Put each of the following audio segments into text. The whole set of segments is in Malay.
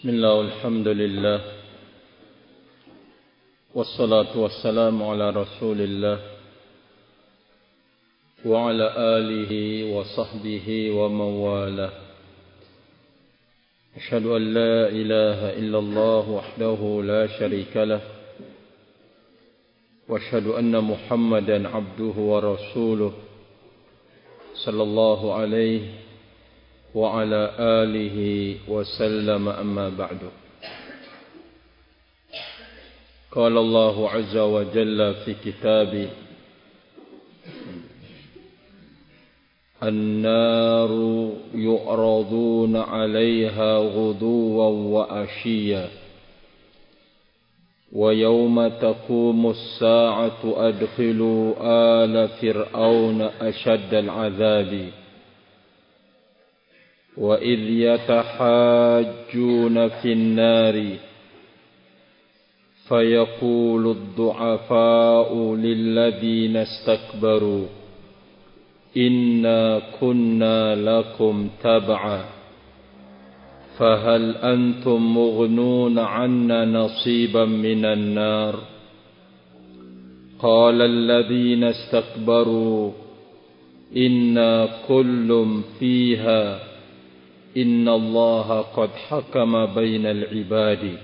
Bismillah, alhamdulillah, wassalatu wassalamu ala rasulillah wa ala alihi wa sahbihi wa mawalah. Asyhadu an la ilaha illallah wahdahu la syarika lah wa asyhadu anna Muhammadan abduhu wa rasuluh sallallahu alaihi wa ala alihi wa sallam, amma ba'du. Qala Allah azza wa jalla fi kitabi An-naru yu'raduna 'alayha ghuduwan wa 'ashiyya wa yawma taqumu as-sa'atu adkhilu ala fir'auna ashadda al-'adhabi wa idh yatahajjuna fin nari fayaqulu ad-du'afa'u lilladhina istakbaru inna kunna lakum tab'a fahal antum mughnuna 'anna nasiban minan nar qala alladhina istakbaru inna kullun fiha inna allaha qad hakama bainal ibadi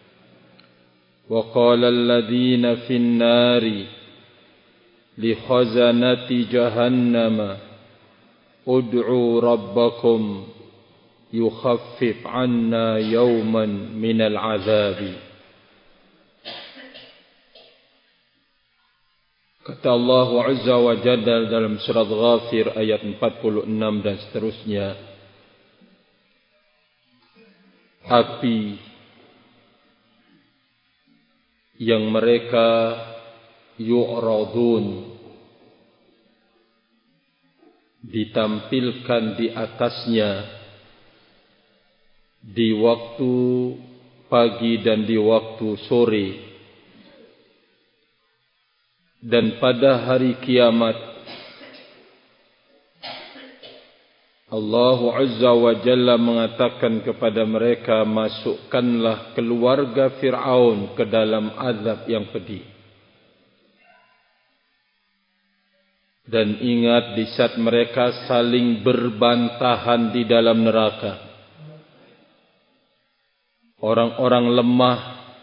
wa qala alladhina fin nari li khazanati jahannama ud'u rabbakum yukhaffif 'anna yawman minal 'adzabi. Kata Allah Azza wa Jalla dalam surat Ghafir ayat 46 dan seterusnya, api yang mereka yu'radun ditampilkan di atasnya di waktu pagi dan di waktu sore, dan pada hari kiamat Allah Azza wa Jalla mengatakan kepada mereka, masukkanlah keluarga Fir'aun ke dalam azab yang pedih. Dan ingat di saat mereka saling berbantahan di dalam neraka, orang-orang lemah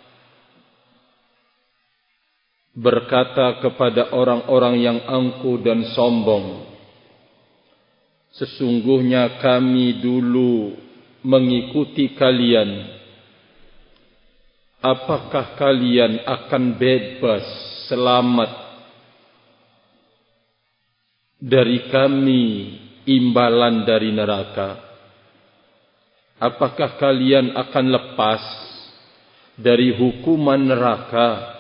berkata kepada orang-orang yang angkuh dan sombong, sesungguhnya kami dulu mengikuti kalian. Apakah kalian akan bebas, selamat dari kami imbalan dari neraka? Apakah kalian akan lepas dari hukuman neraka?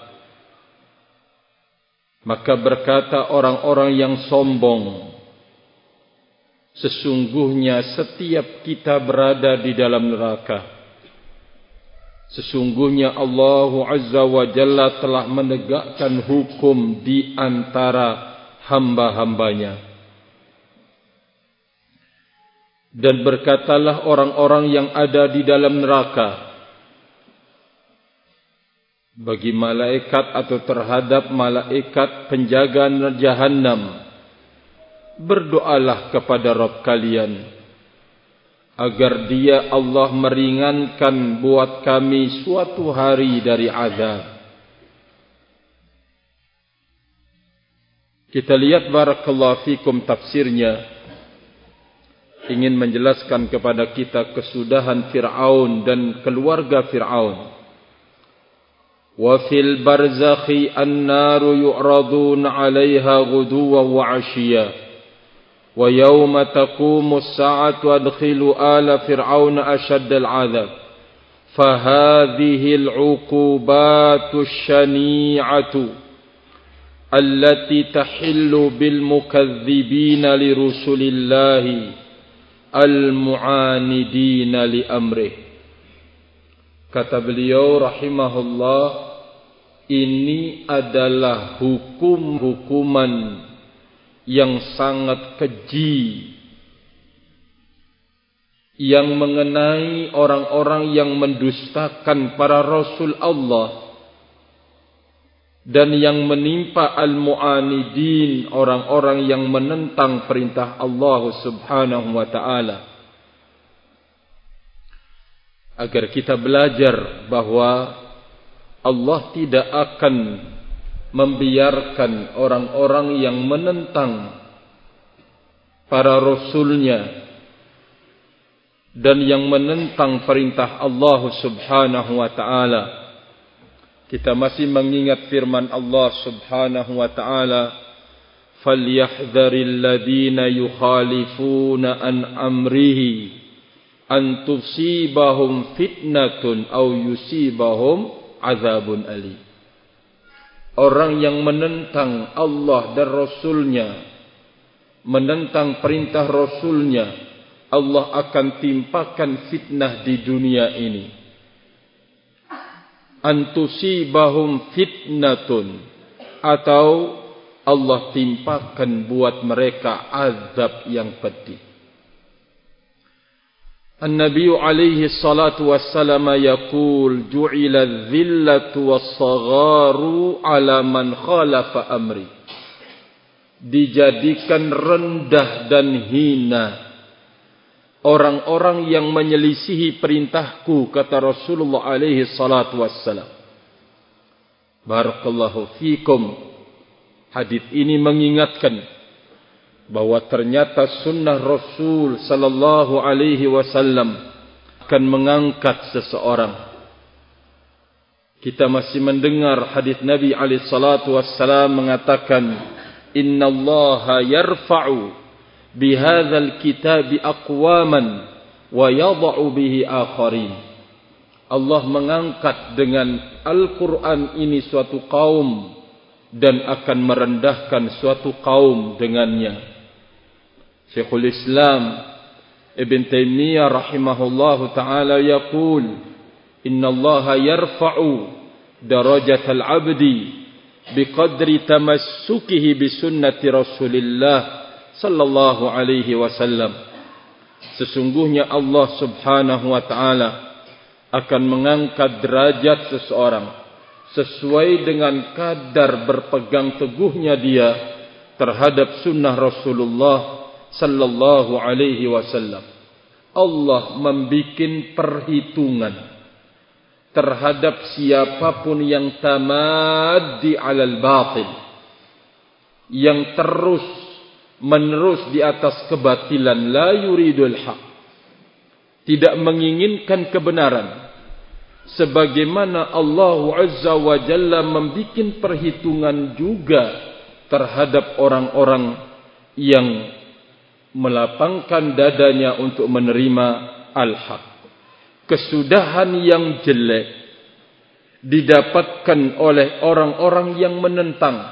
Maka berkata orang-orang yang sombong, sesungguhnya setiap kita berada di dalam neraka. Sesungguhnya Allah Azza wa Jalla telah menegakkan hukum di antara hamba-hambanya. Dan berkatalah orang-orang yang ada di dalam neraka bagi malaikat atau terhadap malaikat penjaga Jahannam, berdoalah kepada Rabb kalian agar Dia Allah meringankan buat kami suatu hari dari azab. Kita lihat barakallahu fikum tafsirnya, ingin menjelaskan kepada kita kesudahan Fir'aun dan keluarga Fir'aun. Wa fil barzakhi an-naru yu'raduna 'alaiha ghuduwan wa 'ashiyya wa yawma taqumu as-sa'atu adkhilu ala fir'auna ashadda al-'adhab fa hadhihi al-'uqubatu ash-shani'atu allati tahillu bil mukaththibina li rusulillahi al-mu'anidina li amrih. Kata beliau rahimahullah, ini adalah hukum-hukuman yang sangat keji yang mengenai orang-orang yang mendustakan para Rasul Allah dan yang menimpa al-mu'anidin, orang-orang yang menentang perintah Allah Subhanahu wa ta'ala, agar kita belajar bahwa Allah tidak akan membiarkan orang-orang yang menentang para Rasulnya dan yang menentang perintah Allah Subhanahu wa ta'ala. Kita masih mengingat firman Allah Subhanahu wa ta'ala, "Falyahdharil ladzina yukhalifuna an amrihi an tusibahum fitnatun aw yusibahum azabun alim." Orang yang menentang Allah dan Rasulnya, menentang perintah Rasulnya, Allah akan timpakan fitnah di dunia ini. Antusibahum fitnatun, atau Allah timpakan buat mereka azab yang pedih. An-Nabi alaihi salatu wassalam yaqul, ju'ila adh-dhillatu was-sagharu ala man khalafa amri. Dijadikan rendah dan hina orang-orang yang menyelisihi perintahku, kata Rasulullah alaihi salatu wassalam. Barakallahu fikum. Hadis ini mengingatkan bahwa ternyata sunnah Rasul sallallahu alaihi wasallam akan mengangkat seseorang. Kita masih mendengar hadis Nabi alaihi salatu wassalam mengatakan, "Innallaha yarfa'u bihadzal kitabi aqwaman wa yadh'u bihi akharin." Allah mengangkat dengan Al-Quran ini suatu kaum dan akan merendahkan suatu kaum dengannya. Syekhul Islam Ibn Taimiyah rahimahullahu ta'ala yaqul, "Innallaha yarfa'u darajatal 'abdi biqadri tamassukihi bisunnati Rasulillah sallallahu alaihi wasallam." Sesungguhnya Allah Subhanahu wa ta'ala akan mengangkat derajat seseorang sesuai dengan kadar berpegang teguhnya dia terhadap sunnah Rasulullah sallallahu alaihi wasallam. Allah membikin perhitungan terhadap siapapun yang tamaddi alal batil, yang terus menerus di atas kebatilan, la yuridul haq, tidak menginginkan kebenaran, sebagaimana Allah Azza wa Jalla membikin perhitungan juga terhadap orang-orang yang melapangkan dadanya untuk menerima al-haq. Kesudahan yang jelek didapatkan oleh orang-orang yang menentang,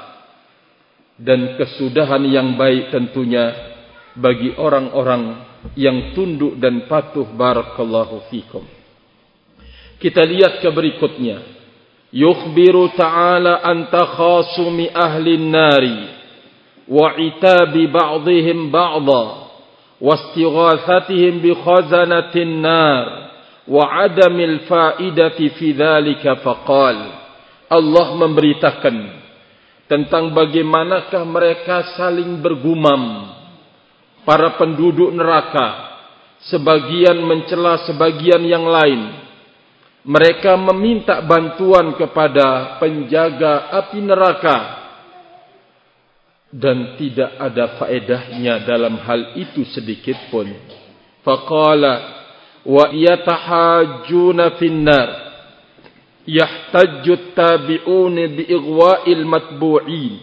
dan kesudahan yang baik tentunya bagi orang-orang yang tunduk dan patuh. Barakallahu fikum. Kita lihat ke berikutnya. Yukhbiru ta'ala an takhasumi ahli nari wa itabi ba'dihim ba'dha wa istighathatihim bi khazanatin nar wa adamil fa'idati fi dhalika faqal. Allah memberitakan tentang bagaimanakah mereka saling bergumam, para penduduk neraka, sebagian mencela sebagian yang lain. Mereka meminta bantuan kepada penjaga api neraka, dan tidak ada faedahnya dalam hal itu sedikit pun. Faqala wa yatahajjuna finnar yahtajju tabi'un bi'ighwa'il matbu'in.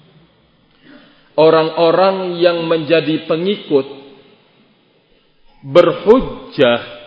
Orang-orang yang menjadi pengikut berhujjah,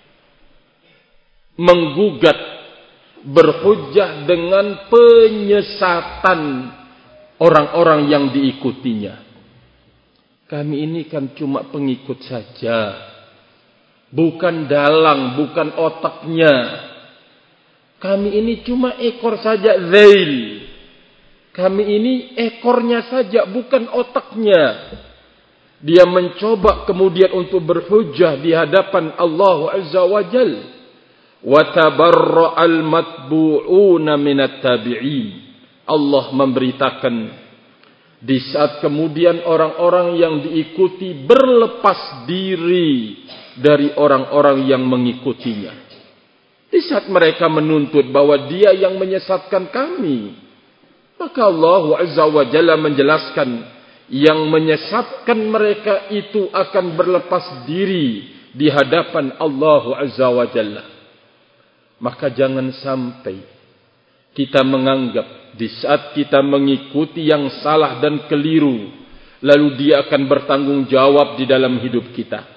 menggugat, berhujjah dengan penyesatan orang-orang yang diikutinya. Kami ini kan cuma pengikut saja, bukan dalang, bukan otaknya. Kami ini cuma ekor saja, zail. Kami ini ekornya saja, bukan otaknya. Dia mencoba kemudian untuk berhujjah di hadapan Allah Azza wa Jalla. Wa tabarra'al matbu'una minat tabi'in. Allah memberitakan di saat kemudian orang-orang yang diikuti berlepas diri dari orang-orang yang mengikutinya. Di saat mereka menuntut bahwa dia yang menyesatkan kami, maka Allah Azza wa Jalla menjelaskan yang menyesatkan mereka itu akan berlepas diri di hadapan Allah Azza wa Jalla. Maka jangan sampai kita menganggap di saat kita mengikuti yang salah dan keliru, lalu dia akan bertanggung jawab di dalam hidup kita.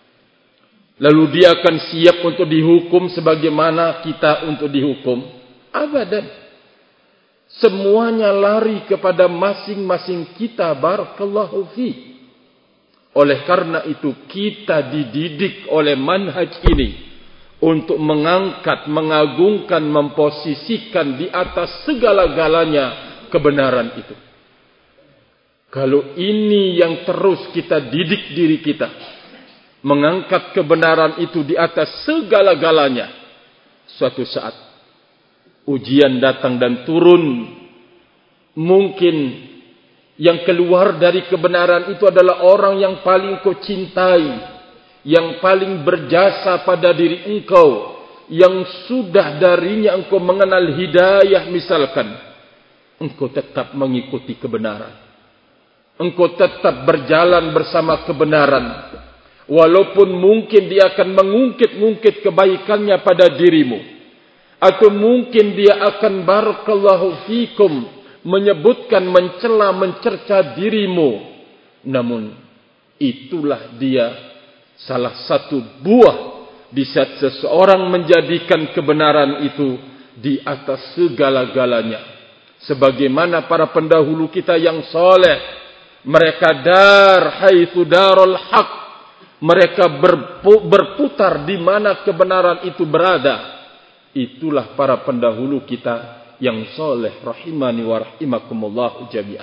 Lalu dia akan siap untuk dihukum sebagaimana kita untuk dihukum. Abadan. Semuanya lari kepada masing-masing kita. Barakallahu fi. Oleh karena itu kita dididik oleh manhaj ini untuk mengangkat, mengagungkan, memposisikan di atas segala-galanya kebenaran itu. Kalau ini yang terus kita didik diri kita, mengangkat kebenaran itu di atas segala-galanya, suatu saat ujian datang dan turun. Mungkin yang keluar dari kebenaran itu adalah orang yang paling kau cintai, yang paling berjasa pada diri engkau, yang sudah darinya engkau mengenal hidayah misalkan. Engkau tetap mengikuti kebenaran. Engkau tetap berjalan bersama kebenaran. Walaupun mungkin dia akan mengungkit-ungkit kebaikannya pada dirimu. Atau mungkin dia akan barakallahu fikum menyebutkan, mencela, mencerca dirimu. Namun itulah dia salah satu buah di saat seseorang menjadikan kebenaran itu di atas segala-galanya. Sebagaimana para pendahulu kita yang soleh, mereka dar haitsu darul haq, mereka berputar di mana kebenaran itu berada. Itulah para pendahulu kita yang soleh, rahimani wa rahimakumullah jami'an.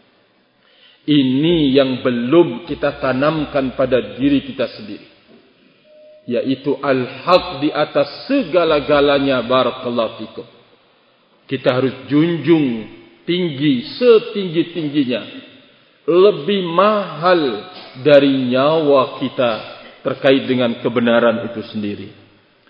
Ini yang belum kita tanamkan pada diri kita sendiri, yaitu al-haq di atas segala-galanya. Barakallahu fikum. Kita harus junjung tinggi, setinggi-tingginya, lebih mahal dari nyawa kita terkait dengan kebenaran itu sendiri.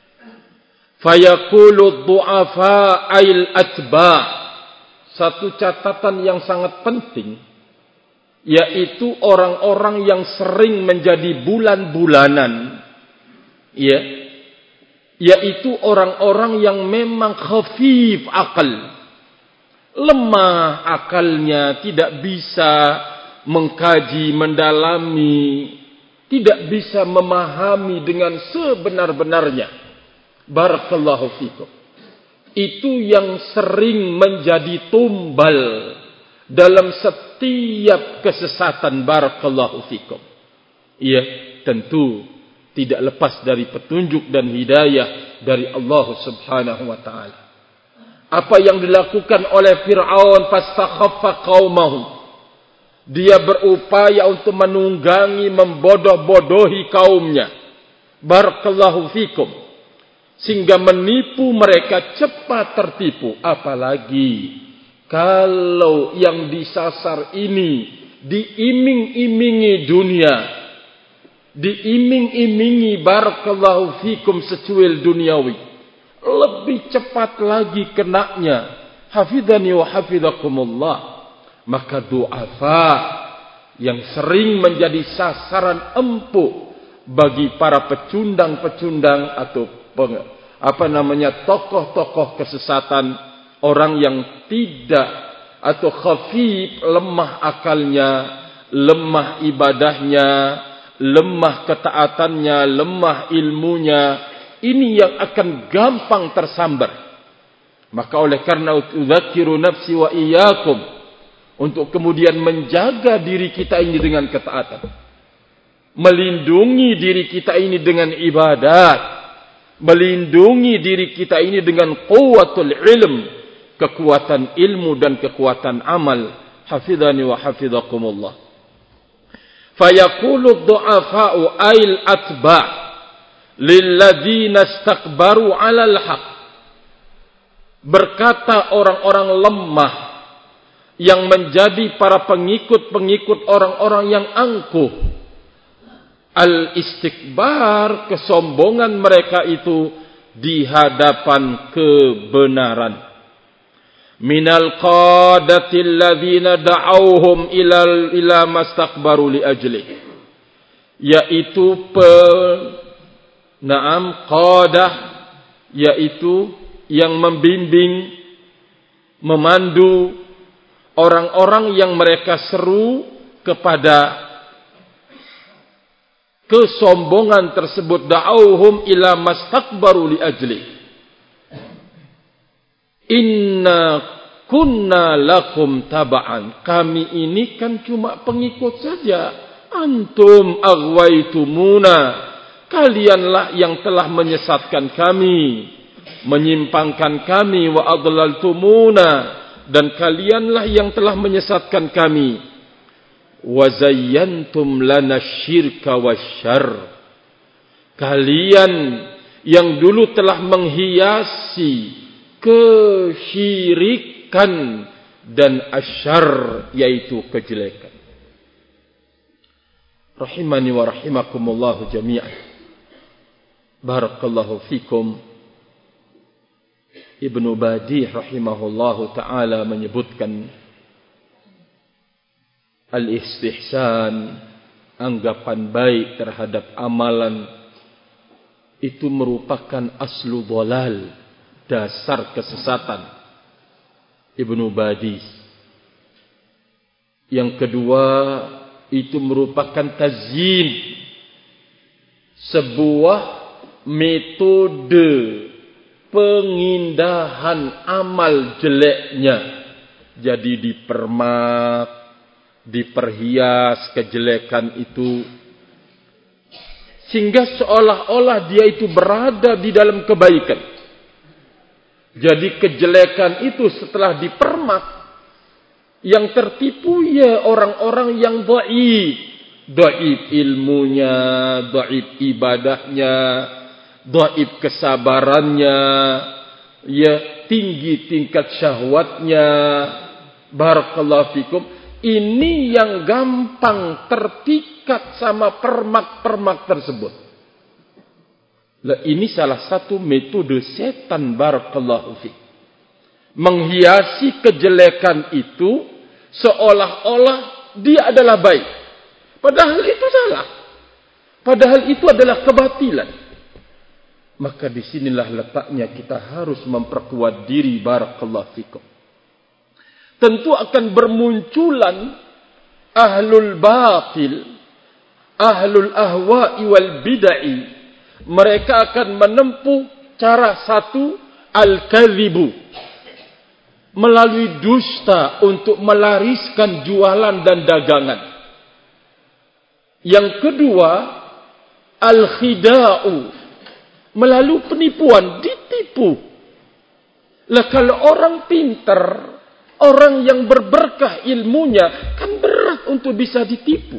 Fayaqulu du'afa ail atba'. Satu catatan yang sangat penting, yaitu orang-orang yang sering menjadi bulan-bulanan, ya, yaitu orang-orang yang memang khafif akal, lemah akalnya, tidak bisa mengkaji, mendalami, tidak bisa memahami dengan sebenar-benarnya. Barakallahu fikum. Itu yang sering menjadi tumbal dalam setiap kesesatan. Barakallahu fikum. Ia tentu tidak lepas dari petunjuk dan hidayah dari Allah Subhanahu wa taala. Apa yang dilakukan oleh Fir'aun fastakhaffa qaumahu. Dia berupaya untuk menunggangi, membodoh-bodohi kaumnya. Barakallahu fikum. Sehingga menipu mereka, cepat tertipu. Apalagi kalau yang disasar ini diiming-imingi dunia, diiming-imingi barakallahu fikum secuil duniawi, lebih cepat lagi kenaknya. Hafidhani wa hafidhakumullah. Maka du'afa yang sering menjadi sasaran empuk bagi para pecundang-pecundang atau tokoh-tokoh kesesatan, orang yang tidak atau khafif, lemah akalnya, lemah ibadahnya, lemah ketaatannya, lemah ilmunya, ini yang akan gampang tersambar. Maka oleh karena udzakiru nafsi wa iyyakum, untuk kemudian menjaga diri kita ini dengan ketaatan, melindungi diri kita ini dengan ibadat, melindungi diri kita ini dengan quwwatul ilm, kekuatan ilmu dan kekuatan amal. Hafidhani wa hafidhakumullah. Fayaqulu ad-du'afa'u ail atba' lilladzina istakbaru 'alal haq. Berkata orang-orang lemah yang menjadi para pengikut-pengikut orang-orang yang angkuh. Al-istikbar, kesombongan mereka itu di hadapan kebenaran. Minal qadati alladzina da'awhum ila mastakbaru li ajlih. Yaitu qadah, yaitu yang membimbing, memandu orang-orang yang mereka seru kepada kesombongan tersebut. Da'awhum ila mastakbaru li ajlih. Inna kunna lakum taba'an. Kami ini kan cuma pengikut saja. Antum aghwaitumuna. Kalianlah yang telah menyesatkan kami, menyimpangkan kami. Wa adlaltumuna. Dan kalianlah yang telah menyesatkan kami. Wa zayyantum lana syirka wasyarr. Kalian yang dulu telah menghiasi kesyirikan dan asyarr, yaitu kejelekan. Rahimani wa rahimakumullahu jami'an. Barakallahu fikum. Ibnu Badih rahimahullahu ta'ala menyebutkan al-istihsan, anggapan baik terhadap amalan, itu merupakan aslu dhalal, dasar kesesatan. Ibnu Badis. Yang kedua, itu merupakan tazyin, sebuah metode pengindahan amal jeleknya. Jadi dipermak, diperhias kejelekan itu, sehingga seolah-olah dia itu berada di dalam kebaikan. Jadi kejelekan itu setelah dipermak, yang tertipu ya orang-orang yang dhaif. Dhaif ilmunya, dhaif ibadahnya, dhaif kesabarannya, ya tinggi tingkat syahwatnya. Barakallahu fikum. Ini yang gampang terpikat sama permak-permak tersebut. Lah, ini salah satu metode setan, barakallahu fiik. Menghiasi kejelekan itu seolah-olah dia adalah baik. Padahal itu salah. Padahal itu adalah kebatilan. Maka disinilah letaknya kita harus memperkuat diri, barakallahu fikum. Tentu akan bermunculan ahlul batil, ahlul ahwa'i wal bid'ah. Mereka akan menempuh cara satu, al-kadhibu, melalui dusta untuk melariskan jualan dan dagangan. Yang kedua, al-khida'u, melalui penipuan, ditipu. Lah kalau orang pintar, orang yang berberkah ilmunya, kan berat untuk bisa ditipu.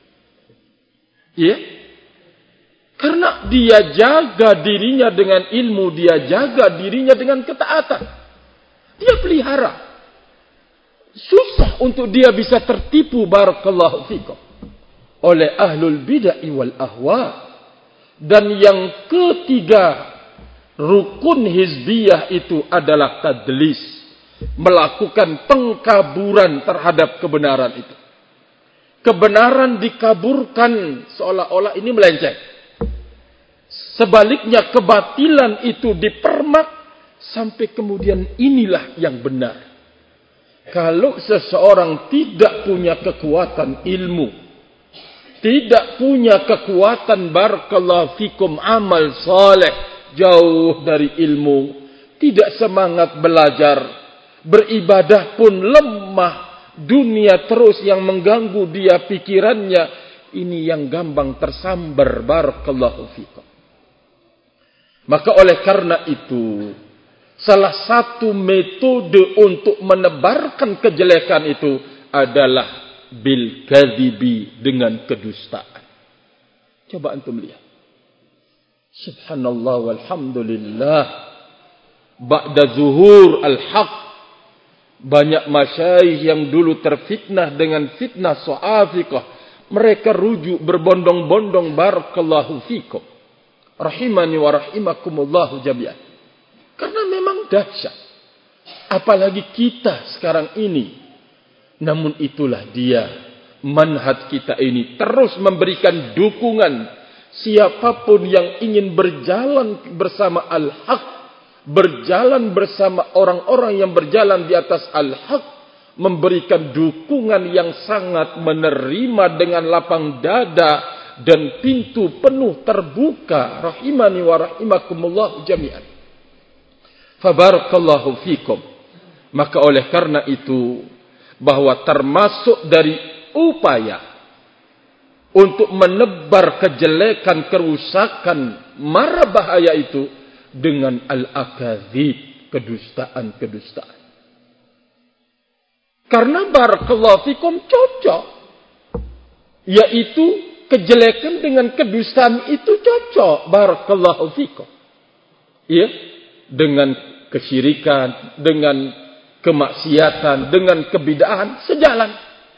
Ya? Karena dia jaga dirinya dengan ilmu, dia jaga dirinya dengan ketaatan. Dia pelihara. Susah untuk dia bisa tertipu, barakallahu fikum, oleh ahlul bid'ah wal ahwa. Dan yang ketiga, rukun hizbiyah itu adalah tadlis, melakukan pengkaburan terhadap kebenaran itu. Kebenaran dikaburkan seolah-olah ini melenceng. Sebaliknya kebatilan itu dipermak sampai kemudian inilah yang benar. Kalau seseorang tidak punya kekuatan ilmu, tidak punya kekuatan, barakallahu fikum, amal saleh, jauh dari ilmu, tidak semangat belajar, beribadah pun lemah, dunia terus yang mengganggu dia pikirannya, ini yang gampang tersambar, barakallahu fikum. Maka oleh karena itu, salah satu metode untuk menebarkan kejelekan itu adalah bil kadhibi, dengan kedustaan. Coba antum lihat. Subhanallah walhamdulillah. Ba'da zuhur al-haq. Banyak masyayikh yang dulu terfitnah dengan fitnah so'afiqah. Mereka rujuk berbondong-bondong, barakallahu fikum. Rahimani wa rahimakumullahu jami'an. Karena memang dahsyat. Apalagi kita sekarang ini. Namun itulah dia. Manhaj kita ini terus memberikan dukungan. Siapapun yang ingin berjalan bersama al-haq. Berjalan bersama orang-orang yang berjalan di atas al-haq. Memberikan dukungan yang sangat menerima dengan lapang dada. Dan pintu penuh terbuka. Rahimani wa rahimakumullah jami'an. Fabarakallahu fikum. Maka oleh karena itu, bahwa termasuk dari upaya untuk menebar kejelekan, kerusakan, mara bahaya itu dengan al-akadzib, kedustaan-kedustaan. Karena barakallahu fikum cocok. Yaitu kejelekan dengan kedustaan itu cocok. Barakallahu fikum. Ya, dengan kesyirikan, dengan kemaksiatan, dengan kebid'ahan sejalan.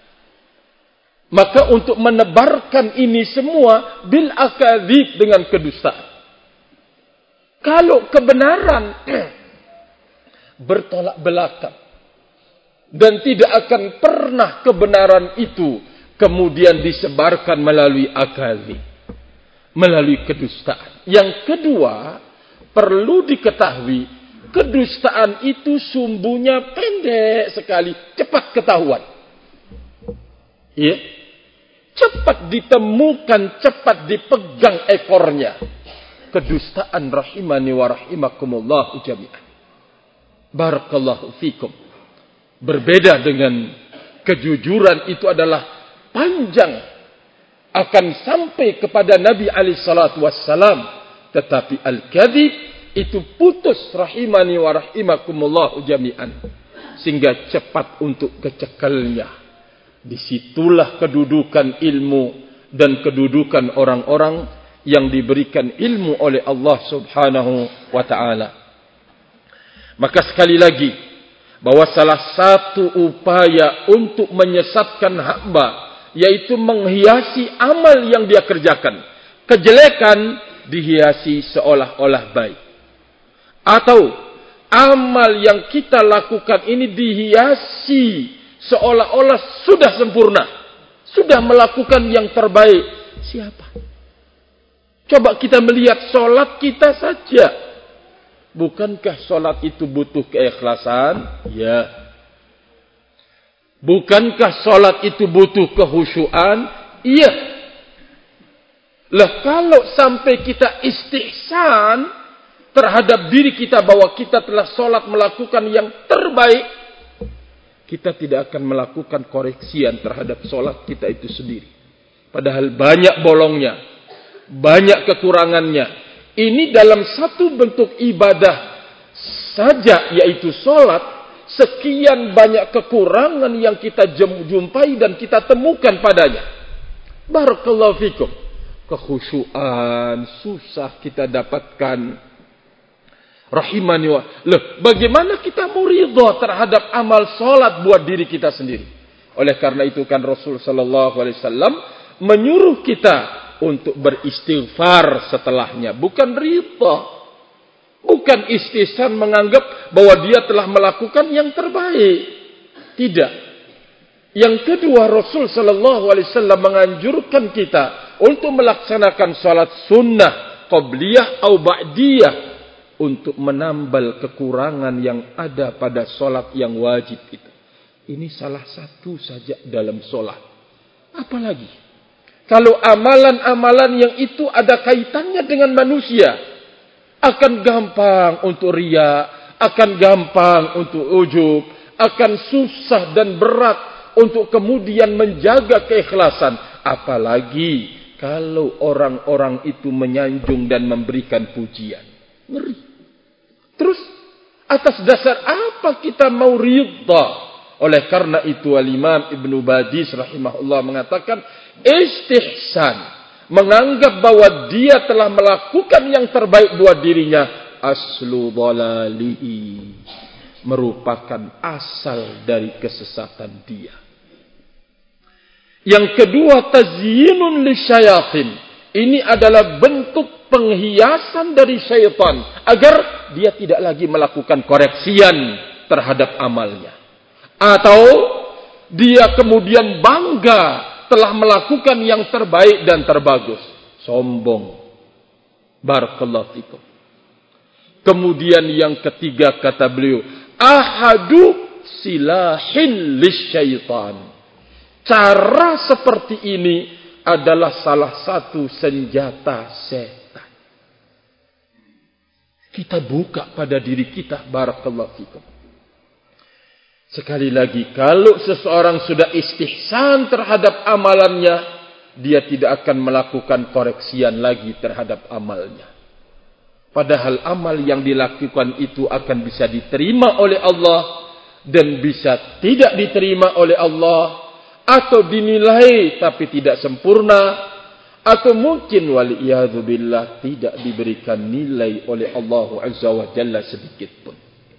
Maka untuk menebarkan ini semua bil akadzib, dengan kedustaan. Kalau kebenaran bertolak belakang dan tidak akan pernah kebenaran itu kemudian disebarkan melalui akadzib, melalui kedustaan. Yang kedua, perlu diketahui, kedustaan itu sumbunya pendek sekali, cepat ketahuan. Ya. Cepat ditemukan, cepat dipegang ekornya. Kedustaan rahimani wa rahimakumullah jami'an. Barakallahu fikum. Berbeda dengan kejujuran, itu adalah panjang, akan sampai kepada Nabi alaihi salatu wassalam. Tetapi al-kadzib itu putus rahimani wa rahimakumullah jami'an. Sehingga cepat untuk kecekelnya. Disitulah kedudukan ilmu dan kedudukan orang-orang yang diberikan ilmu oleh Allah subhanahu wa ta'ala. Maka sekali lagi, bahwa salah satu upaya untuk menyesatkan hamba, yaitu menghiasi amal yang dia kerjakan. Kejelekan dihiasi seolah-olah baik. Atau amal yang kita lakukan ini dihiasi seolah-olah sudah sempurna. Sudah melakukan yang terbaik. Siapa? Coba kita melihat solat kita saja. Bukankah solat itu butuh keikhlasan? Ya. Bukankah solat itu butuh kehusyuan? Iya. Lah kalau sampai kita istihsan terhadap diri kita bahwa kita telah solat melakukan yang terbaik, kita tidak akan melakukan koreksian terhadap solat kita itu sendiri. Padahal banyak bolongnya, banyak kekurangannya. Ini dalam satu bentuk ibadah saja, yaitu solat, sekian banyak kekurangan yang kita jumpai dan kita temukan padanya. Barakallahu fikum. Kekhusyuan susah kita dapatkan. Rahimani wa. Loh, bagaimana kita mau ridha terhadap amal solat buat diri kita sendiri? Oleh karena itu kan Rasul sallallahu alaihi wasallam menyuruh kita untuk beristighfar setelahnya, bukan ridha. Bukan istihsan menganggap bahwa dia telah melakukan yang terbaik. Tidak. Yang kedua, Rasul sallallahu alaihi wasallam menganjurkan kita untuk melaksanakan salat sunnah qabliyah atau ba'diyah, untuk menambal kekurangan yang ada pada solat yang wajib itu. Ini salah satu saja dalam solat. Apalagi kalau amalan-amalan yang itu ada kaitannya dengan manusia, akan gampang untuk riya, akan gampang untuk ujub, akan susah dan berat untuk kemudian menjaga keikhlasan. Apalagi kalau orang-orang itu menyanjung dan memberikan pujian. Ngeri. Terus, atas dasar apa kita mau ridha Oleh karena itu Al-Imam Ibn Badis rahimahullah mengatakan istihsan, menganggap bahwa dia telah melakukan yang terbaik buat dirinya, aslu dhalalihi, merupakan asal dari kesesatan dia. Yang kedua, tazyinun lisyayatin. Ini adalah bentuk penghiasan dari syaitan agar dia tidak lagi melakukan koreksian terhadap amalnya. Atau dia kemudian bangga telah melakukan yang terbaik dan terbagus. Sombong. Barakallahu fikum. Kemudian yang ketiga kata beliau, ahadu silahin lisyaitan. Cara seperti ini adalah salah satu senjata setan. Kita buka pada diri kita, barakallahu fikum. Sekali lagi, kalau seseorang sudah istihsan terhadap amalannya, dia tidak akan melakukan koreksian lagi terhadap amalnya. Padahal amal yang dilakukan itu akan bisa diterima oleh Allah dan bisa tidak diterima oleh Allah, atau dinilai tapi tidak sempurna, atau mungkin waliyadzubillah tidak diberikan nilai oleh Allah Azza wa Jalla sedikit pun.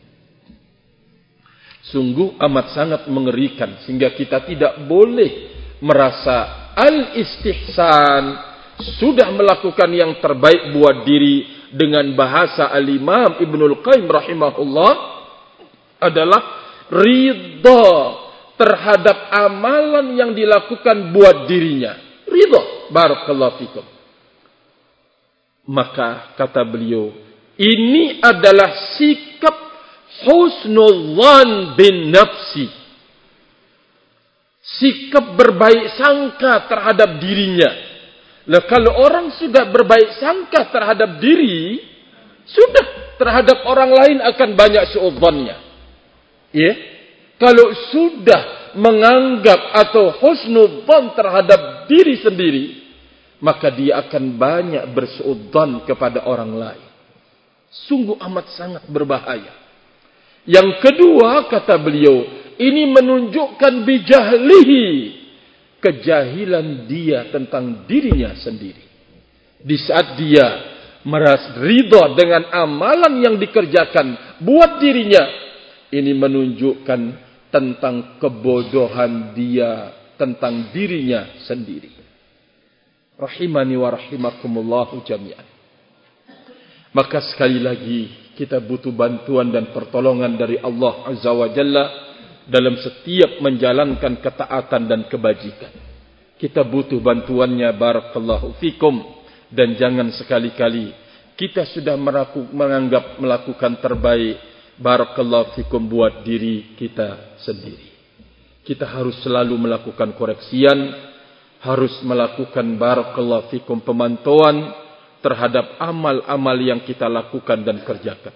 Sungguh amat sangat mengerikan, sehingga kita tidak boleh merasa al-istihsan, sudah melakukan yang terbaik buat diri. Dengan bahasa Al-Imam Ibnul Qayyim rahimahullah adalah ridha terhadap amalan yang dilakukan buat dirinya. Ridha, barakallahu fikum. Maka kata beliau, ini adalah sikap husnul dzan bin nafsi. Sikap berbaik sangka terhadap dirinya. Lah kalau orang sudah berbaik sangka terhadap diri, sudah terhadap orang lain akan banyak suudzannya. Ya. Kalau sudah menganggap atau husnudzan terhadap diri sendiri, maka dia akan banyak bersuudzan kepada orang lain. Sungguh amat sangat berbahaya. Yang kedua kata beliau, ini menunjukkan bijahlihi, kejahilan dia tentang dirinya sendiri. Di saat dia merasa ridha dengan amalan yang dikerjakan buat dirinya, ini menunjukkan tentang kebodohan dia tentang dirinya sendiri. Rahimani wa rahimakumullahu jami'an. Maka sekali lagi kita butuh bantuan dan pertolongan dari Allah Azza wa Jalla dalam setiap menjalankan ketaatan dan kebajikan. Kita butuh bantuannya, barakallahu fikum. Dan jangan sekali-kali kita sudah menganggap melakukan terbaik, barakallahu fikum, buat diri kita sendiri. Kita harus selalu melakukan koreksian, harus melakukan, barakallahu fikum, pemantauan terhadap amal-amal yang kita lakukan dan kerjakan.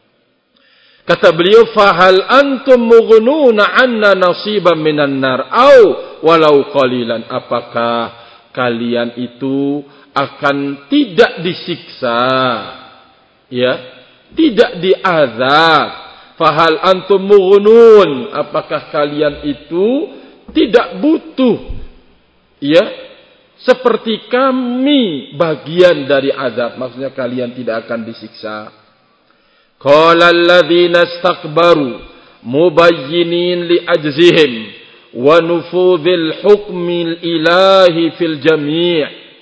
Kata beliau, fahal antum mughnuna anna nasiban minan nar au walau qalilan. Apakah kalian itu akan tidak disiksa, ya, tidak diazab? Fahal antum mughnun, apakah kalian itu tidak butuh, ya, seperti kami bagian dari azab? Maksudnya kalian tidak akan disiksa. Qala alladhina istakbaru mubayyinin li ajzihim wa nufudhil hukmil ilahi fil jami'.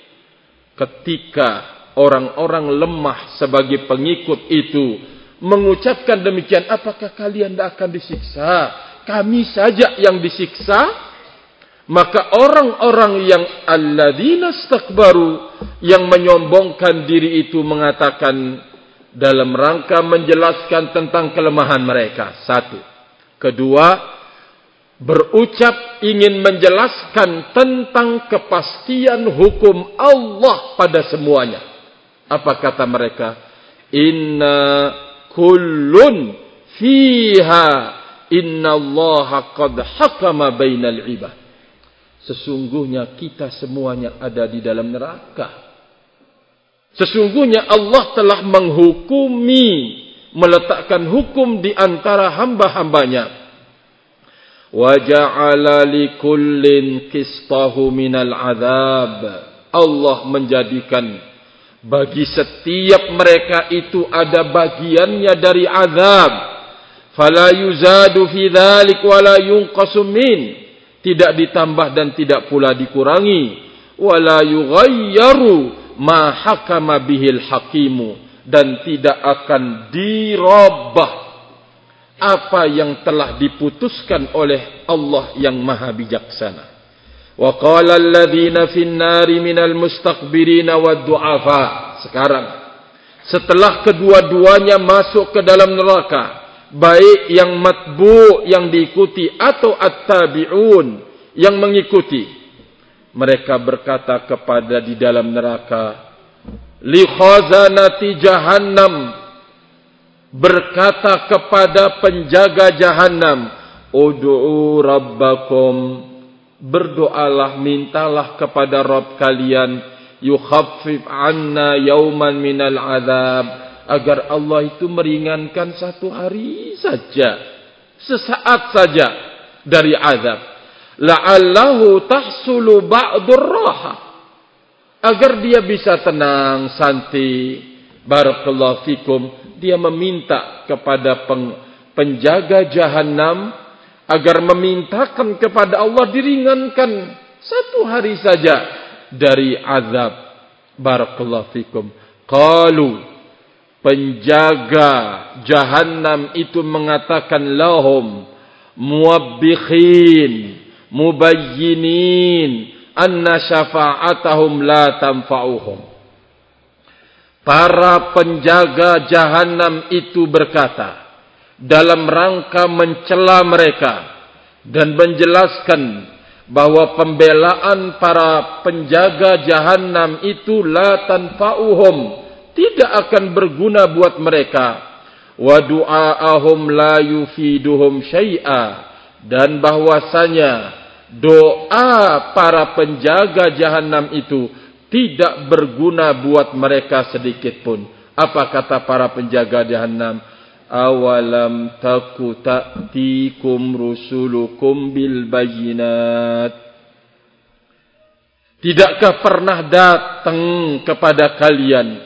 Ketika orang-orang lemah sebagai pengikut itu mengucapkan demikian, apakah kalian tidak akan disiksa? Kami saja yang disiksa. Maka orang-orang yang alladzina istakbaru, yang menyombongkan diri itu, mengatakan dalam rangka menjelaskan tentang kelemahan mereka. Satu. Kedua, berucap ingin menjelaskan tentang kepastian hukum Allah pada semuanya. Apa kata mereka? Inna kullun fiha innallaha qad hakama bainal ibad. Sesungguhnya kita semuanya ada di dalam neraka. Sesungguhnya Allah telah menghukumi, meletakkan hukum di antara hamba-hambanya. wa ja'ala likullin qistahu minal azab. Allah menjadikan bagi setiap mereka itu ada bagiannya dari azab. Fala yuzadu fi dzalik wa la yunqasu min. Tidak ditambah dan tidak pula dikurangi. Wa la yughayyaru ma hakama bihil hakimu, dan tidak akan dirubah apa yang telah diputuskan oleh Allah yang maha bijaksana. Wa qala alladhina fin nari minal mustakbirina wad du'afa. Sekarang setelah kedua-duanya masuk ke dalam neraka, baik yang matbu' yang diikuti atau at-tabi'un yang mengikuti, mereka berkata kepada di dalam neraka, li khazanati jahannam, berkata kepada penjaga jahannam, ud'u rabbakum, berdoalah, mintalah kepada Rabb kalian, yukhaffif anna yauman minal azab, agar Allah itu meringankan satu hari saja, sesaat saja dari azab. La'allahu tahsulu ba'dur raha, agar dia bisa tenang, santai. Barakallahu fikum. Dia meminta kepada penjaga jahannam agar memintakan kepada Allah diringankan satu hari saja dari azab. Barakallahu fikum. Qalu, penjaga jahannam itu mengatakan lahum muwabbikhin mubayyinin anna syafa'atahum la tanfa'uhum. Para penjaga jahannam itu berkata dalam rangka mencela mereka dan menjelaskan bahwa pembelaan para penjaga jahannam itu la tanfa'uhum, tidak akan berguna buat mereka. Wa du'aahum la yufiduhum syai'a, dan bahwasanya doa para penjaga jahannam itu tidak berguna buat mereka sedikit pun. Apa kata para penjaga jahannam? Awalam taku ta'tikum rusulukum bil bayyinat. Tidakkah pernah datang kepada kalian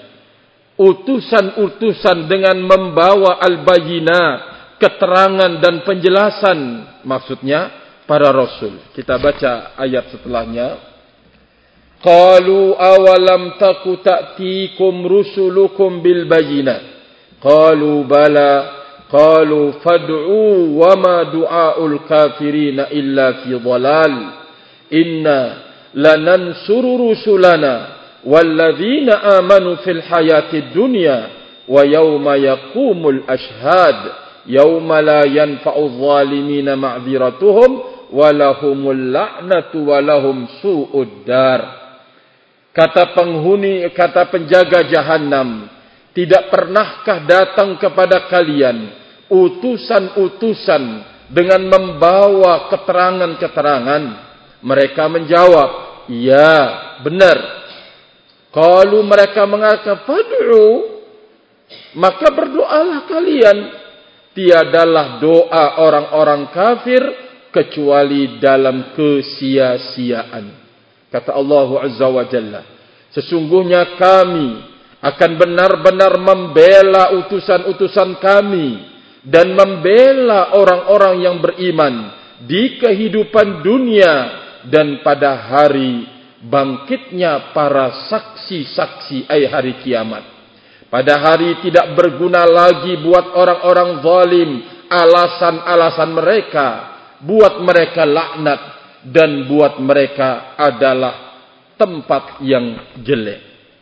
utusan-utusan dengan membawa al-bayyinat, keterangan dan penjelasan, maksudnya para rasul. Kita baca ayat setelahnya. Qalu awalam taku ta'tikum rusulukum bil bayyinat. Qalu bala. Qalu fad'u wa ma du'aul kafirina illa fi dhalal. Inna lanansuru rusulana walladzina amanu fil hayatid dunya wa yawma yaqumul ashhad yawma la yanfa'u adh-dhalimina ma'dziratuhum walahumul la'natu walahum su'ud dar. Kata penjaga jahannam, tidak pernahkah datang kepada kalian utusan-utusan dengan membawa keterangan-keterangan? Mereka menjawab, ya, benar. Kalau mereka mengatakan fad'u, maka berdoalah kalian. Tiadalah doa orang-orang kafir kecuali dalam kesia-siaan. Kata Allah Azza wa Jalla, sesungguhnya kami akan benar-benar membela utusan-utusan kami dan membela orang-orang yang beriman di kehidupan dunia dan pada hari bangkitnya para saksi-saksi hari kiamat. Pada hari tidak berguna lagi buat orang-orang zalim alasan-alasan mereka, buat mereka laknat dan buat mereka adalah tempat yang jelek.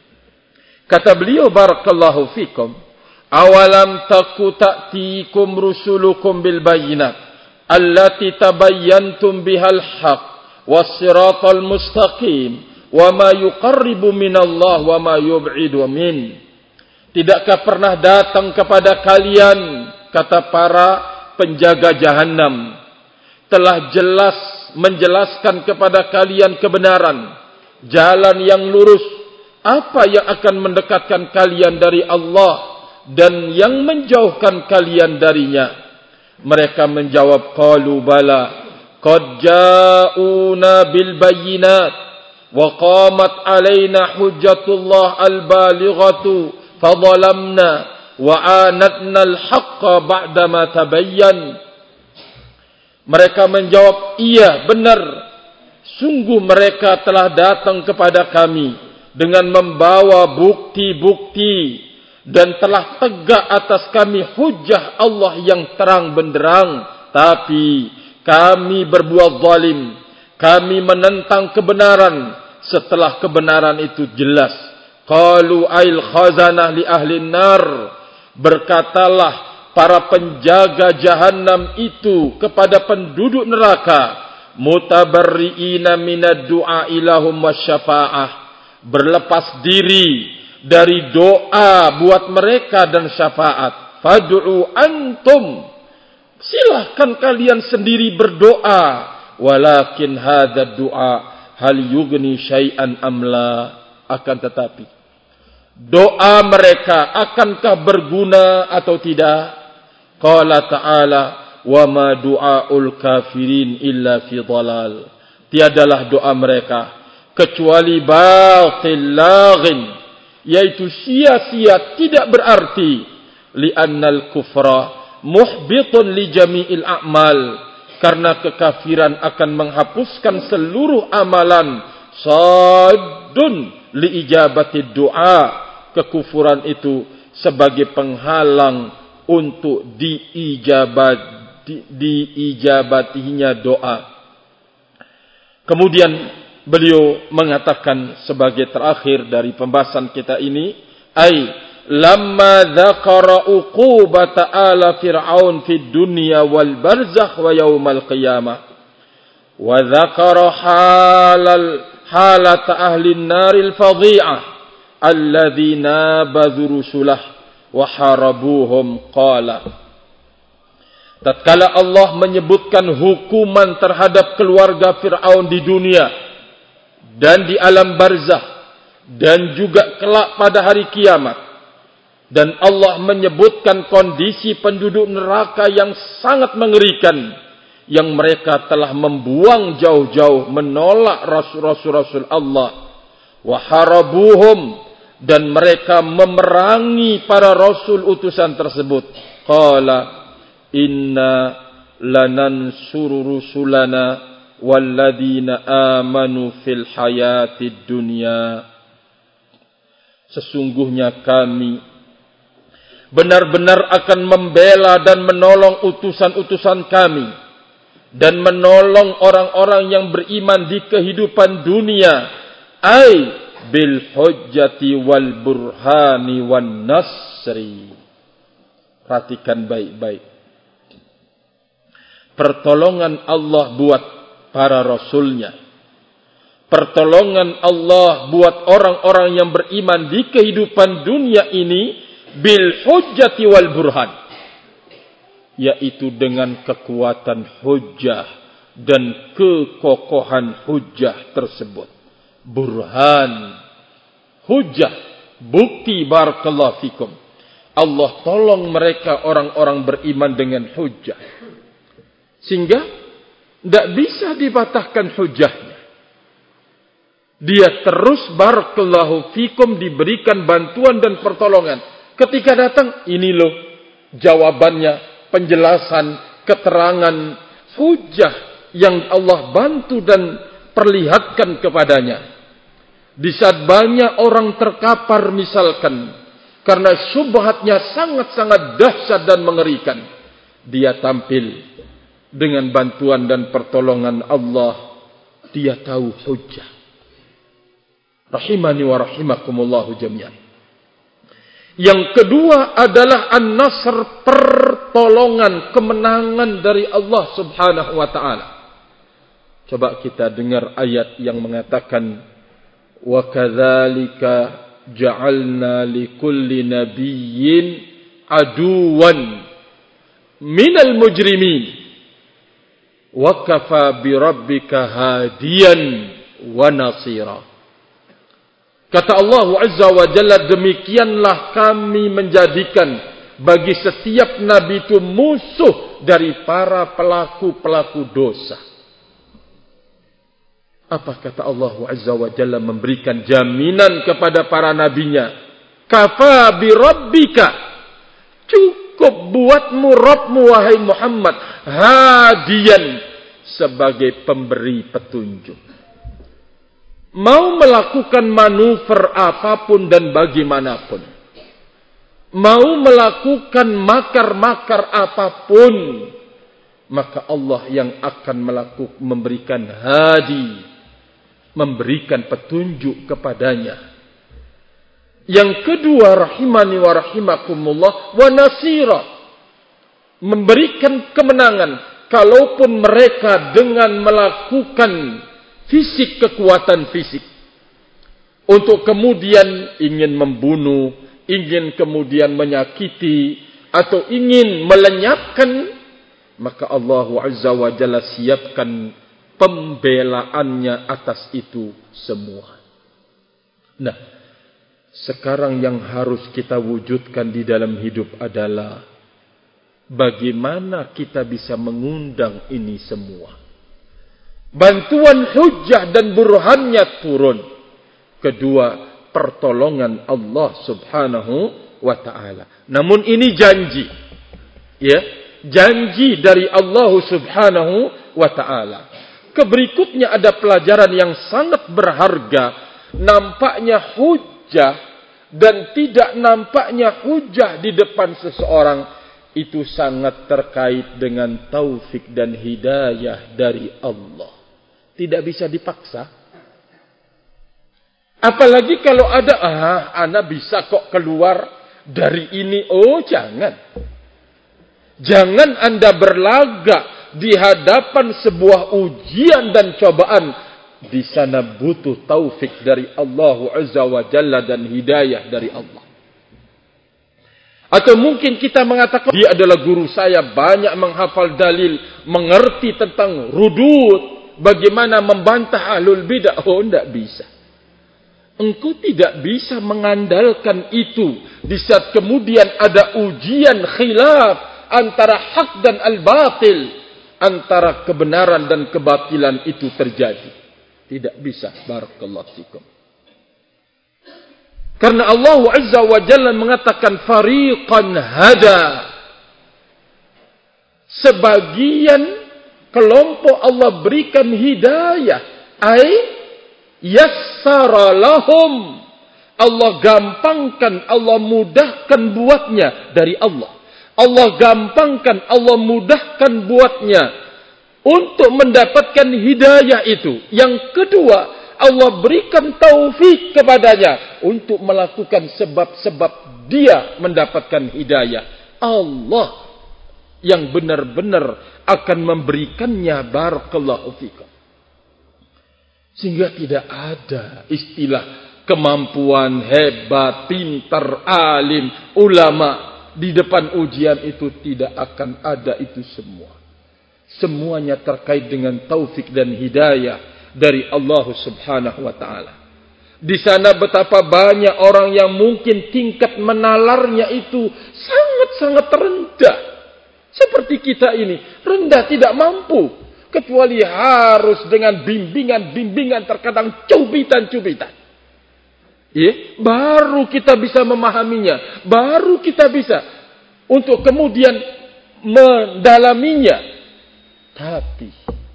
Kata beliau barakallahu fikum, awalam taku ta'tikum rusulukum bil bayyinat allati tabayyantum bihal haq was-siratal mustaqim wa ma yuqarribu minallah wa ma yub'idu min. Tidakkah pernah datang kepada kalian, kata para penjaga jahannam, telah jelas menjelaskan kepada kalian kebenaran, jalan yang lurus, apa yang akan mendekatkan kalian dari Allah dan yang menjauhkan kalian darinya. Mereka menjawab, qalu bala. qad ja'una bil bayyinat wa qamat alaina hujjatullah al-balighatu fadhalamna wa anatna al-haqqa ba'dama tabayyan. Mereka menjawab, iya benar, sungguh mereka telah datang kepada kami dengan membawa bukti-bukti dan telah tegak atas kami hujjah Allah yang terang benderang, tapi kami berbuat zalim, kami menentang kebenaran setelah kebenaran itu jelas. Qalu ail khazanah li ahli nar, berkatalah para penjaga jahanam itu kepada penduduk neraka, mutabarri'ina minad du'a ilahum wasyafa'ah, berlepas diri dari doa buat mereka dan syafaat. Fad'u antum, silahkan kalian sendiri berdoa. Walakin hadha du'a hal yughni syai'an amla, akan tetapi doa mereka akankah berguna atau tidak? Qala ta'ala, wa ma du'aul kafirin illa fi dhalal. Tiadalah doa mereka kecuali batil laghin, yaitu sia-sia, tidak berarti. Li'annal kufra muhbitun li jami'il a'mal, karena kekafiran akan menghapuskan seluruh amalan. Saddun li ijabati du'a, kekufuran itu sebagai penghalang untuk diijabatinya doa. Kemudian beliau mengatakan sebagai terakhir dari pembahasan kita ini, ai lamma dzakara uqubata ala fir'aun fid dunya wal barzakh wa yaumal qiyamah wa dzakara halata ahli an-naril fadhi'ah alladzina badhu rusulah wa harabuhum, qala, tatkala Allah menyebutkan hukuman terhadap keluarga Fir'aun di dunia dan di alam barzakh dan juga kelak pada hari kiamat, dan Allah menyebutkan kondisi penduduk neraka yang sangat mengerikan, yang mereka telah membuang jauh-jauh, menolak rasul-rasul Allah, wa harabuhum, dan mereka memerangi para rasul utusan tersebut. Qala inna lanansuru rusulana walladzina amanu fil hayatid dunya, sesungguhnya kami benar-benar akan membela dan menolong utusan-utusan kami dan menolong orang-orang yang beriman di kehidupan dunia, ai bil hujjati wal burhani wan nasri. Perhatikan baik-baik, pertolongan Allah buat para rasulnya, pertolongan Allah buat orang-orang yang beriman di kehidupan dunia ini, bil hujjati wal burhan, yaitu dengan kekuatan hujjah dan kekokohan hujjah tersebut. Burhan, hujjah, bukti. Barakallahu fikum. Allah tolong mereka orang-orang beriman dengan hujjah, sehingga tidak bisa dipatahkan hujjahnya. Dia terus barakallahu fikum diberikan bantuan dan pertolongan. Ketika datang, ini loh jawabannya, penjelasan, keterangan, hujjah yang Allah bantu dan perlihatkan kepadanya. Di saat banyak orang terkapar misalkan, karena syubhatnya sangat-sangat dahsyat dan mengerikan, dia tampil dengan bantuan dan pertolongan Allah. Dia tahu hujjah. Rahimani wa rahimakumullahu jami'an. Yang kedua adalah an-nasr, pertolongan, kemenangan dari Allah subhanahu wa ta'ala. Coba kita dengar ayat yang mengatakan, wa kadzalika ja'alna likulli nabiyyin aduwan minal mujrimin wa kafa bi rabbika hadiyan wa nasira. Kata Allah Azza wa Jalla, demikianlah kami menjadikan bagi setiap nabi itu musuh dari para pelaku-pelaku dosa. Apa kata Allah Azza wa Jalla memberikan jaminan kepada para nabinya? Kafa bi rabbika. Cukup buatmu Rabbmu wahai Muhammad. Hadiyan. Sebagai pemberi petunjuk. Mau melakukan manuver apapun dan bagaimanapun. Mau melakukan makar-makar apapun. Maka Allah yang akan memberikan hadi. Memberikan petunjuk kepadanya. Yang kedua, rahimani wa rahimakumullah, wa nasira. Memberikan kemenangan. Kalaupun mereka dengan melakukan fisik, kekuatan fisik. Untuk kemudian ingin membunuh, ingin kemudian menyakiti, atau ingin melenyapkan, maka Allah Azza wa Jalla siapkan pembelaannya atas itu semua. Nah, sekarang yang harus kita wujudkan di dalam hidup adalah bagaimana kita bisa mengundang ini semua. Bantuan hujjah dan burhannya turun. Kedua, pertolongan Allah Subhanahu wa ta'ala. Namun ini janji. Ya, janji dari Allah Subhanahu wa ta'ala. Keberikutnya ada pelajaran yang sangat berharga. Nampaknya hujjah dan tidak nampaknya hujjah di depan seseorang. Itu sangat terkait dengan taufik dan hidayah dari Allah. Tidak bisa dipaksa. Apalagi kalau ada, ana bisa kok keluar dari ini. Oh, jangan. Jangan Anda berlagak di hadapan sebuah ujian dan cobaan. Di sana butuh taufik dari Allah Azza wa Jalla dan hidayah dari Allah. Atau mungkin kita mengatakan, dia adalah guru saya, banyak menghafal dalil, mengerti tentang rudud, bagaimana membantah ahlul bidah. Oh, tidak bisa. Engkau tidak bisa mengandalkan itu di saat kemudian ada ujian khilaf antara hak dan al-batil, antara kebenaran dan kebatilan itu terjadi. Tidak bisa. Barakallahu fikum. Karena Allah Azza wa Jalla mengatakan fariqan hada. Sebagian kelompok Allah berikan hidayah. Ai yassara lahum. Allah gampangkan, Allah mudahkan buatnya dari Allah. Allah gampangkan, Allah mudahkan buatnya untuk mendapatkan hidayah itu. Yang kedua, Allah berikan taufik kepadanya untuk melakukan sebab-sebab dia mendapatkan hidayah. Allah yang benar-benar akan memberikannya. Barakallahu fikum. Sehingga tidak ada istilah kemampuan hebat, pintar, alim, ulama. Di depan ujian itu tidak akan ada itu semua. Semuanya terkait dengan taufik dan hidayah dari Allah Subhanahu wa ta'ala. Di sana betapa banyak orang yang mungkin tingkat menalarnya itu sangat-sangat rendah. Seperti kita ini, rendah, tidak mampu. Kecuali harus dengan bimbingan-bimbingan, terkadang cubitan-cubitan. Ya, baru kita bisa memahaminya. Baru kita bisa untuk kemudian mendalaminya. Tapi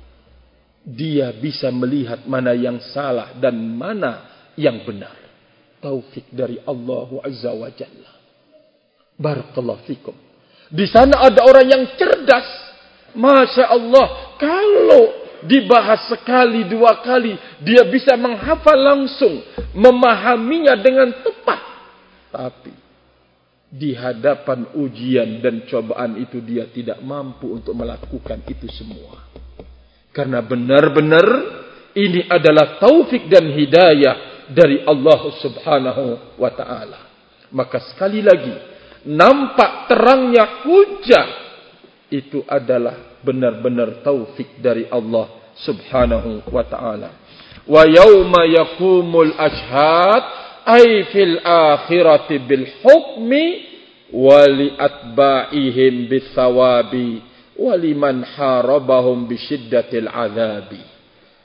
dia bisa melihat mana yang salah dan mana yang benar. Taufik dari Allah Azza wa Jalla. Barakallahu fikum. Di sana ada orang yang cerdas. Masya Allah. Kalau dibahas sekali, dua kali, dia bisa menghafal langsung. Memahaminya dengan tepat. Tapi di hadapan ujian dan cobaan itu dia tidak mampu untuk melakukan itu semua. Karena benar-benar ini adalah taufik dan hidayah dari Allah Subhanahu wa ta'ala. Maka sekali lagi, nampak terangnya hujah itu adalah benar-benar taufik dari Allah Subhanahu wa ta'ala. Wa yawma yakumul ashhad ay fil akhirati bil hukmi wa li atba'ihim bis sawabi wa liman harabahum bi syiddatil azabi.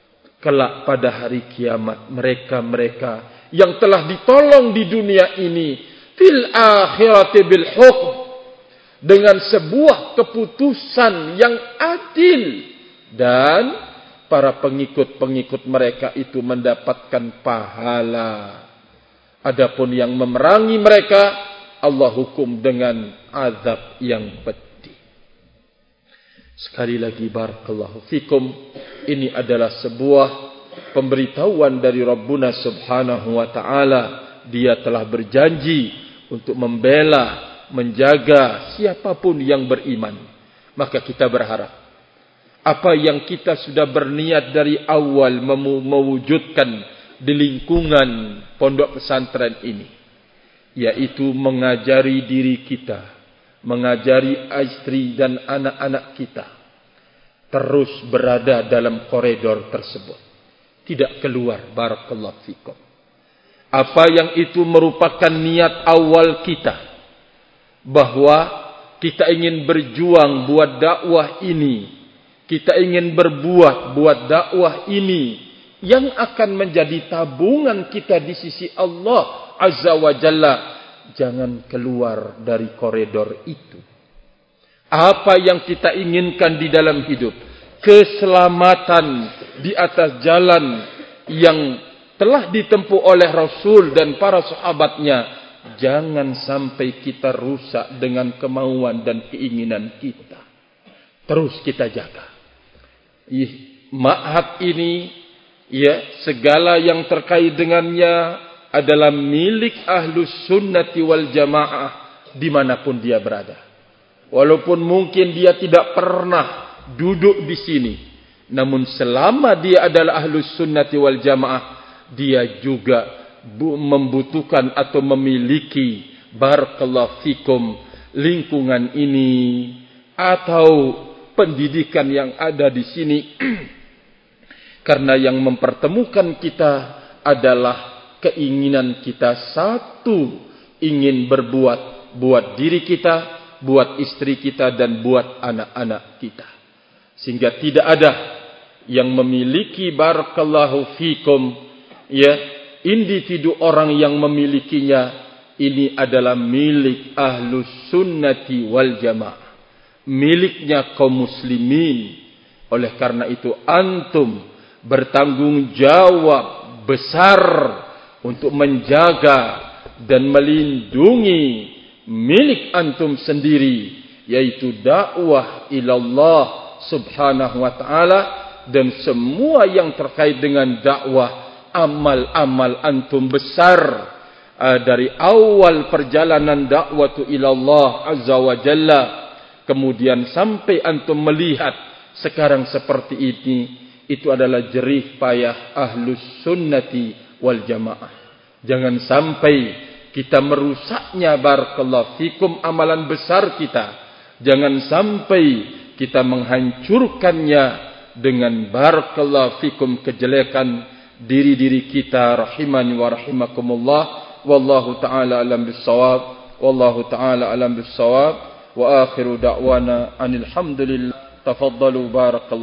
kelak pada hari kiamat mereka-mereka yang telah ditolong di dunia ini fil akhirati bil hukm, dengan sebuah keputusan yang adil, dan para pengikut-pengikut mereka itu mendapatkan pahala. Adapun yang memerangi mereka, Allah hukum dengan azab yang pedih. Sekali lagi barakallahu fikum, ini adalah sebuah pemberitahuan dari Rabbuna Subhanahu wa taala. Dia telah berjanji untuk membela, menjaga siapapun yang beriman. Maka kita berharap apa yang kita sudah berniat dari awal mewujudkan di lingkungan pondok pesantren ini, yaitu mengajari diri kita, mengajari istri dan anak-anak kita, terus berada dalam koridor tersebut, tidak keluar. Barakallahu fikum. Apa yang itu merupakan niat awal kita, bahwa kita ingin berjuang buat dakwah ini, kita ingin berbuat buat dakwah ini yang akan menjadi tabungan kita di sisi Allah Azza wa Jalla. Jangan keluar dari koridor itu. Apa yang kita inginkan di dalam hidup, keselamatan di atas jalan yang telah ditempuh oleh Rasul dan para sahabatnya, jangan sampai kita rusak dengan kemauan dan keinginan kita. Terus kita jaga. Ma'had ini, ya, segala yang terkait dengannya adalah milik Ahlus Sunnati wal Jamaah dimanapun dia berada. Walaupun mungkin dia tidak pernah duduk di sini, namun selama dia adalah Ahlus Sunnati wal Jamaah, dia juga membutuhkan atau memiliki barakallahu fikum lingkungan ini atau pendidikan yang ada di sini. Karena yang mempertemukan kita adalah keinginan kita satu, ingin berbuat buat diri kita, buat istri kita, dan buat anak-anak kita. Sehingga tidak ada yang memiliki barakallahu fikum, ya, individu orang yang memilikinya. Ini adalah milik Ahlus Sunnati wal Jamaah, miliknya kaum muslimin. Oleh karena itu antum bertanggung jawab besar untuk menjaga dan melindungi milik antum sendiri, yaitu dakwah ilallah subhanahu wa ta'ala, dan semua yang terkait dengan dakwah. Amal-amal antum besar dari awal perjalanan dakwah ilallah azza wa jalla, kemudian sampai antum melihat sekarang seperti ini, itu adalah jerih payah Ahlus Sunnati wal Jamaah. Jangan sampai kita merusaknya barakallahu fikum amalan besar kita. Jangan sampai kita menghancurkannya dengan barakallahu fikum kejelekan diri-diri kita, rahimani wa rahimakumullah. Wallahu ta'ala alam bissawab. Wallahu ta'ala alam bissawab. Wa akhiru da'wana anil hamdulillah. Tafaddalu barakallahu.